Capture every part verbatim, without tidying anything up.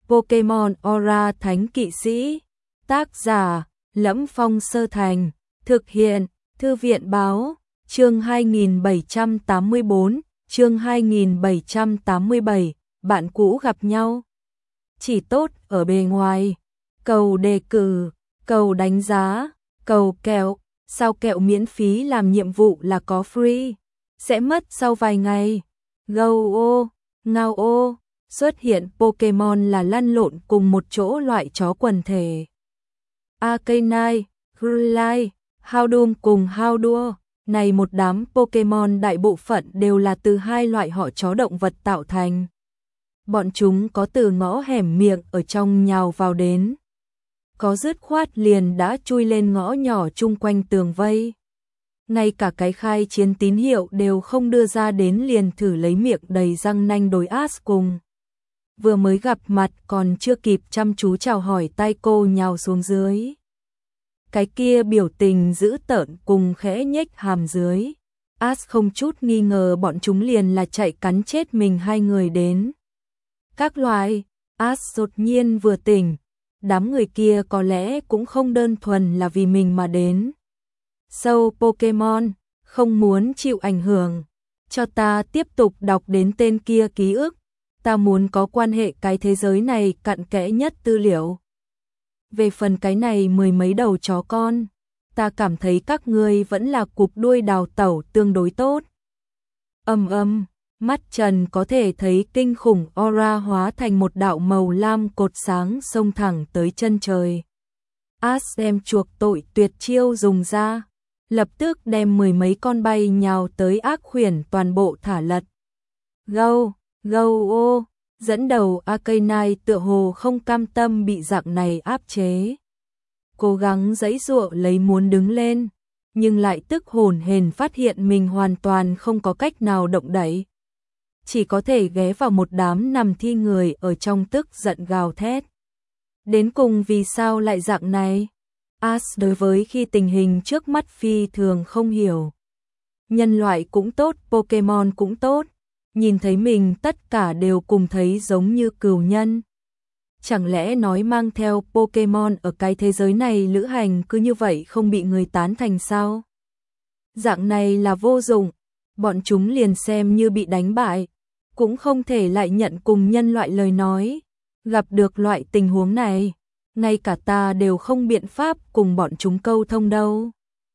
Pokemon Aura Thánh Kỵ Sĩ. Tác giả: Lẫm Phong Sơ Thành. Thực hiện: Thư viện báo. Chương hai nghìn bảy trăm tám mươi bốn, chương hai nghìn bảy trăm tám mươi bảy, bạn cũ gặp nhau. Chỉ tốt ở bề ngoài. Cầu đề cử, cầu đánh giá, cầu kẹo. Sao kẹo miễn phí làm nhiệm vụ là có free? Sẽ mất sau vài ngày. Gâu ô, ngao ô. Xuất hiện Pokemon là lăn lộn cùng một chỗ loại chó quần thể. Arcanine, Growlithe, Houndoom cùng Houndour. Này một đám Pokemon đại bộ phận đều là từ hai loại họ chó động vật tạo thành. Bọn chúng có từ ngõ hẻm miệng ở trong nhào vào đến. Có dứt khoát liền đã chui lên ngõ nhỏ chung quanh tường vây. Ngay cả cái khai chiến tín hiệu đều không đưa ra đến liền thử lấy miệng đầy răng nanh đối Ash cùng. Vừa mới gặp mặt còn chưa kịp chăm chú chào hỏi tay cô nhào xuống dưới. Cái kia biểu tình dữ tợn cùng khẽ nhếch hàm dưới. Ash không chút nghi ngờ bọn chúng liền là chạy cắn chết mình hai người đến. Các loài, Ash đột nhiên vừa tỉnh. Đám người kia có lẽ cũng không đơn thuần là vì mình mà đến. Sâu Pokemon, không muốn chịu ảnh hưởng. Cho ta tiếp tục đọc đến tên kia ký ức. Ta muốn có quan hệ cái thế giới này cặn kẽ nhất tư liệu. Về phần cái này mười mấy đầu chó con, ta cảm thấy các ngươi vẫn là cục đuôi đào tẩu tương đối tốt. Âm âm, mắt Trần có thể thấy kinh khủng aura hóa thành một đạo màu lam cột sáng xông thẳng tới chân trời. Ash đem chuộc tội tuyệt chiêu dùng ra, lập tức đem mười mấy con bay nhào tới ác khuyển toàn bộ thả lật. Gâu, gâu ô, dẫn đầu Arcanine tựa hồ không cam tâm bị dạng này áp chế. Cố gắng giãy giụa lấy muốn đứng lên, nhưng lại tức hồn hển phát hiện mình hoàn toàn không có cách nào động đậy. Chỉ có thể ghé vào một đám nằm thi người ở trong tức giận gào thét. Đến cùng vì sao lại dạng này? Ash đối với khi tình hình trước mắt phi thường không hiểu. Nhân loại cũng tốt, Pokemon cũng tốt. Nhìn thấy mình tất cả đều cùng thấy giống như cừu nhân. Chẳng lẽ nói mang theo Pokemon ở cái thế giới này lữ hành cứ như vậy không bị người tán thành sao? Dạng này là vô dụng, bọn chúng liền xem như bị đánh bại, cũng không thể lại nhận cùng nhân loại lời nói. Gặp được loại tình huống này, ngay cả ta đều không biện pháp cùng bọn chúng câu thông đâu.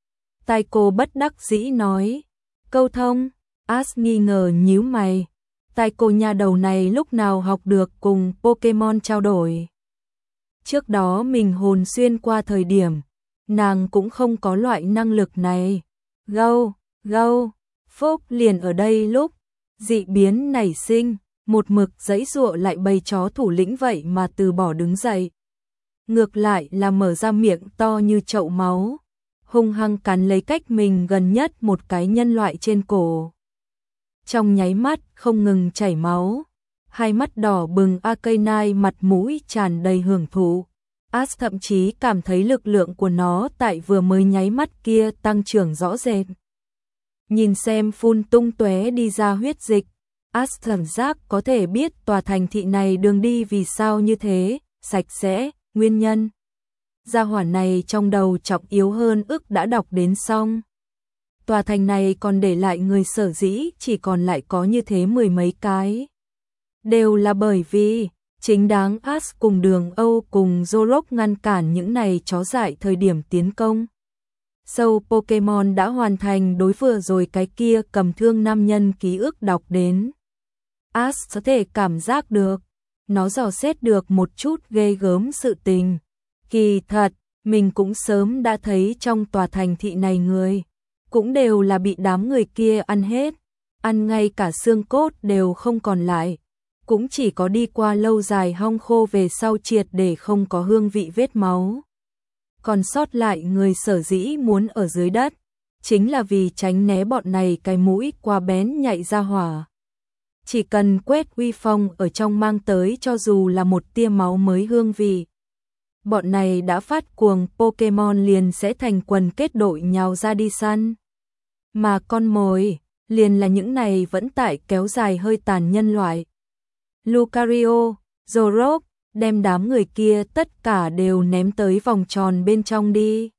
Tai cô bất đắc dĩ nói, câu thông? Ash nghi ngờ nhíu mày. Tai cô nhà đầu này lúc nào học được cùng Pokemon trao đổi. Trước đó mình hồn xuyên qua thời điểm, nàng cũng không có loại năng lực này. Gâu, gâu, phốc liền ở đây lúc dị biến nảy sinh, một mực giãy giụa lại bầy chó thủ lĩnh vậy mà từ bỏ đứng dậy. Ngược lại là mở ra miệng to như chậu máu, hung hăng cắn lấy cách mình gần nhất một cái nhân loại trên cổ. Trong nháy mắt không ngừng chảy máu, hai mắt đỏ bừng Arcanine mặt mũi tràn đầy hưởng thụ. Ash thậm chí cảm thấy lực lượng của nó tại vừa mới nháy mắt kia tăng trưởng rõ rệt. Nhìn xem phun tung tóe đi ra huyết dịch, Ash cảm giác có thể biết tòa thành thị này đường đi vì sao như thế, sạch sẽ, nguyên nhân. Gia hỏa này trong đầu trọng yếu hơn ức đã đọc đến xong. Tòa thành này còn để lại người sở dĩ chỉ còn lại có như thế mười mấy cái. Đều là bởi vì chính đáng Ash cùng Đường Âu cùng Zorok ngăn cản những này chó dại thời điểm tiến công. Sâu Pokemon đã hoàn thành đối vừa rồi cái kia cầm thương nam nhân ký ức đọc đến. Ash có thể cảm giác được, nó dò xét được một chút ghê gớm sự tình. Kỳ thật, mình cũng sớm đã thấy trong tòa thành thị này người, cũng đều là bị đám người kia ăn hết, ăn ngay cả xương cốt đều không còn lại, cũng chỉ có đi qua lâu dài hong khô về sau triệt để không có hương vị vết máu. Còn sót lại người sở dĩ muốn ở dưới đất, chính là vì tránh né bọn này cái mũi qua bén nhạy ra hỏa. Chỉ cần quét uy phong ở trong mang tới cho dù là một tia máu mới hương vị. Bọn này đã phát cuồng Pokemon liền sẽ thành quần kết đội nhào ra đi săn. Mà con mồi, liền là những này vẫn tại kéo dài hơi tàn nhân loại. Lucario, Zorok, đem đám người kia tất cả đều ném tới vòng tròn bên trong đi.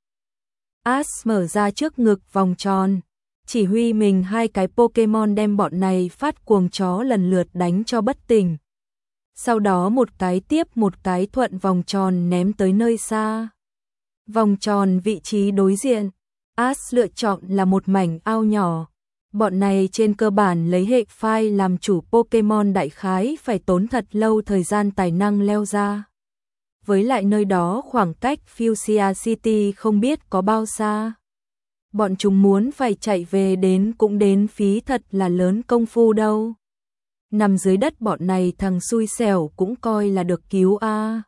Ash mở ra trước ngực vòng tròn, chỉ huy mình hai cái Pokemon đem bọn này phát cuồng chó lần lượt đánh cho bất tỉnh. Sau đó một cái tiếp một cái thuận vòng tròn ném tới nơi xa. Vòng tròn vị trí đối diện, Ash lựa chọn là một mảnh ao nhỏ. Bọn này trên cơ bản lấy hệ phai làm chủ Pokemon đại khái phải tốn thật lâu thời gian tài năng leo ra. Với lại nơi đó khoảng cách Fuchsia City không biết có bao xa. Bọn chúng muốn phải chạy về đến cũng đến phí thật là lớn công phu đâu. Nằm dưới đất bọn này thằng xui xẻo cũng coi là được cứu a.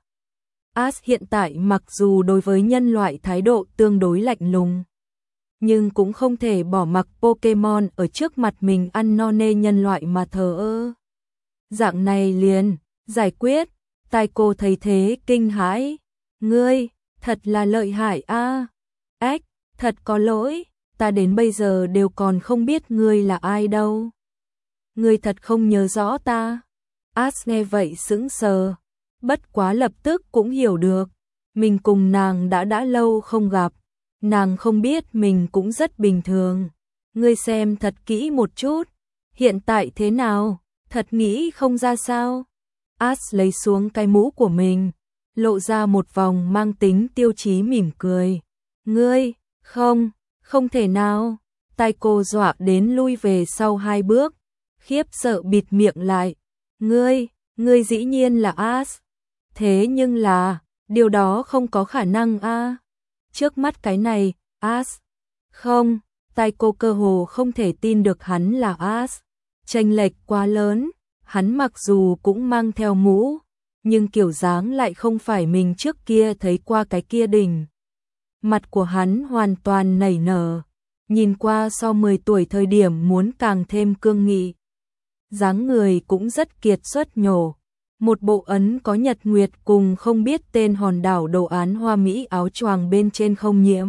Ash hiện tại mặc dù đối với nhân loại thái độ tương đối lạnh lùng, nhưng cũng không thể bỏ mặc Pokemon ở trước mặt mình ăn no nê nhân loại mà thờ ơ. Dạng này liền, giải quyết, tai cô thấy thế kinh hãi. Ngươi, thật là lợi hại a. Ếch, thật có lỗi, ta đến bây giờ đều còn không biết ngươi là ai đâu. Ngươi thật không nhớ rõ ta. Ash nghe vậy sững sờ, bất quá lập tức cũng hiểu được, mình cùng nàng đã đã lâu không gặp, nàng không biết mình cũng rất bình thường. Ngươi xem thật kỹ một chút, hiện tại thế nào, thật nghĩ không ra sao? Ash lấy xuống cái mũ của mình, lộ ra một vòng mang tính tiêu chí mỉm cười. Ngươi, không, không thể nào. Tai cô dọa đến lui về sau hai bước, khiếp sợ bịt miệng lại. Ngươi, ngươi dĩ nhiên là Ash. Thế nhưng là, điều đó không có khả năng a. Trước mắt cái này, Ash. Không, tai cô cơ hồ không thể tin được hắn là Ash. Chênh lệch quá lớn, hắn mặc dù cũng mang theo mũ, nhưng kiểu dáng lại không phải mình trước kia thấy qua cái kia đỉnh. Mặt của hắn hoàn toàn nảy nở, nhìn qua so mười tuổi thời điểm muốn càng thêm cương nghị. Dáng người cũng rất kiệt xuất nhổ, một bộ ấn có nhật nguyệt cùng không biết tên hòn đảo đồ án hoa mỹ áo choàng bên trên không nhiễm.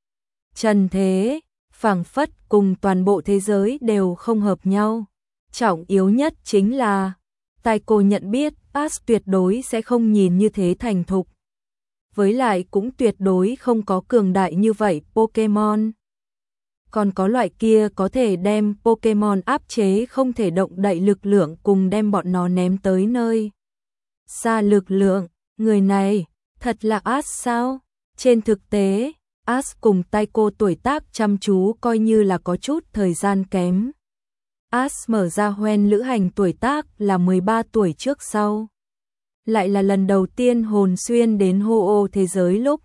Trần thế, phảng phất cùng toàn bộ thế giới đều không hợp nhau. Trọng yếu nhất chính là, tai cô nhận biết Ash tuyệt đối sẽ không nhìn như thế thành thục. Với lại cũng tuyệt đối không có cường đại như vậy Pokemon. Còn có loại kia có thể đem Pokemon áp chế không thể động đậy lực lượng cùng đem bọn nó ném tới nơi xa lực lượng. Người này, thật là Ash sao? Trên thực tế, Ash cùng tai cô tuổi tác chăm chú coi như là có chút thời gian kém. Ash mở ra hoen lữ hành tuổi tác là mười ba tuổi trước sau. Lại là lần đầu tiên hồn xuyên đến Ho-Oh thế giới lúc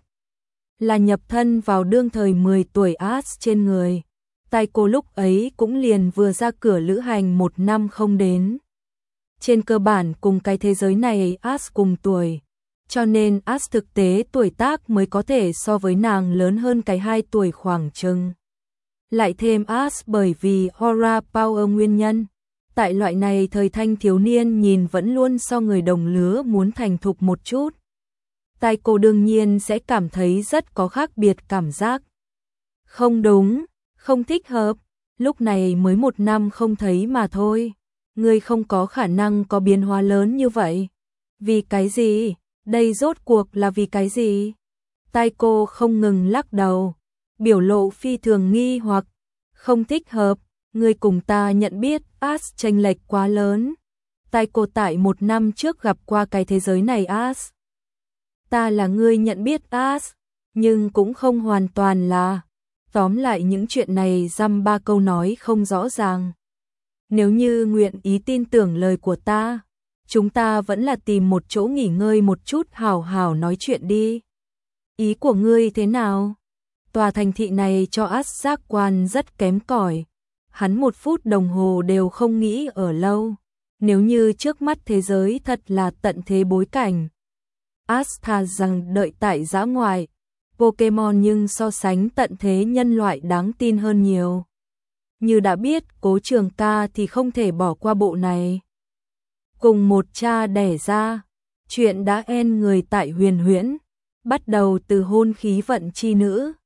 là nhập thân vào đương thời mười tuổi Ash trên người. Tai cô lúc ấy cũng liền vừa ra cửa lữ hành một năm không đến. Trên cơ bản cùng cái thế giới này Ash cùng tuổi, cho nên Ash thực tế tuổi tác mới có thể so với nàng lớn hơn cái hai tuổi khoảng chừng. Lại thêm Ash bởi vì Aura Power nguyên nhân, tại loại này thời thanh thiếu niên nhìn vẫn luôn so người đồng lứa muốn thành thục một chút. Tai cô đương nhiên sẽ cảm thấy rất có khác biệt cảm giác. Không đúng, không thích hợp, lúc này mới một năm không thấy mà thôi. Ngươi không có khả năng có biến hóa lớn như vậy. Vì cái gì? Đây rốt cuộc là vì cái gì? Tai cô không ngừng lắc đầu, biểu lộ phi thường nghi hoặc. Không thích hợp, ngươi cùng ta nhận biết Ash chênh lệch quá lớn. Tai cô tại một năm trước gặp qua cái thế giới này Ash. Ta là ngươi nhận biết Ash, nhưng cũng không hoàn toàn là. Tóm lại những chuyện này dăm ba câu nói không rõ ràng. Nếu như nguyện ý tin tưởng lời của ta, chúng ta vẫn là tìm một chỗ nghỉ ngơi một chút hào hào nói chuyện đi. Ý của ngươi thế nào? Tòa thành thị này cho Ash giác quan rất kém cỏi. Hắn một phút đồng hồ đều không nghĩ ở lâu. Nếu như trước mắt thế giới thật là tận thế bối cảnh, Ash thà rằng đợi tại dã ngoại Pokemon, nhưng so sánh tận thế nhân loại đáng tin hơn nhiều. Như đã biết Cố Trường Ca thì không thể bỏ qua bộ này. Cùng một cha đẻ ra, chuyện đã en người tại Huyền Huyễn, bắt đầu từ hôn khí vận chi nữ,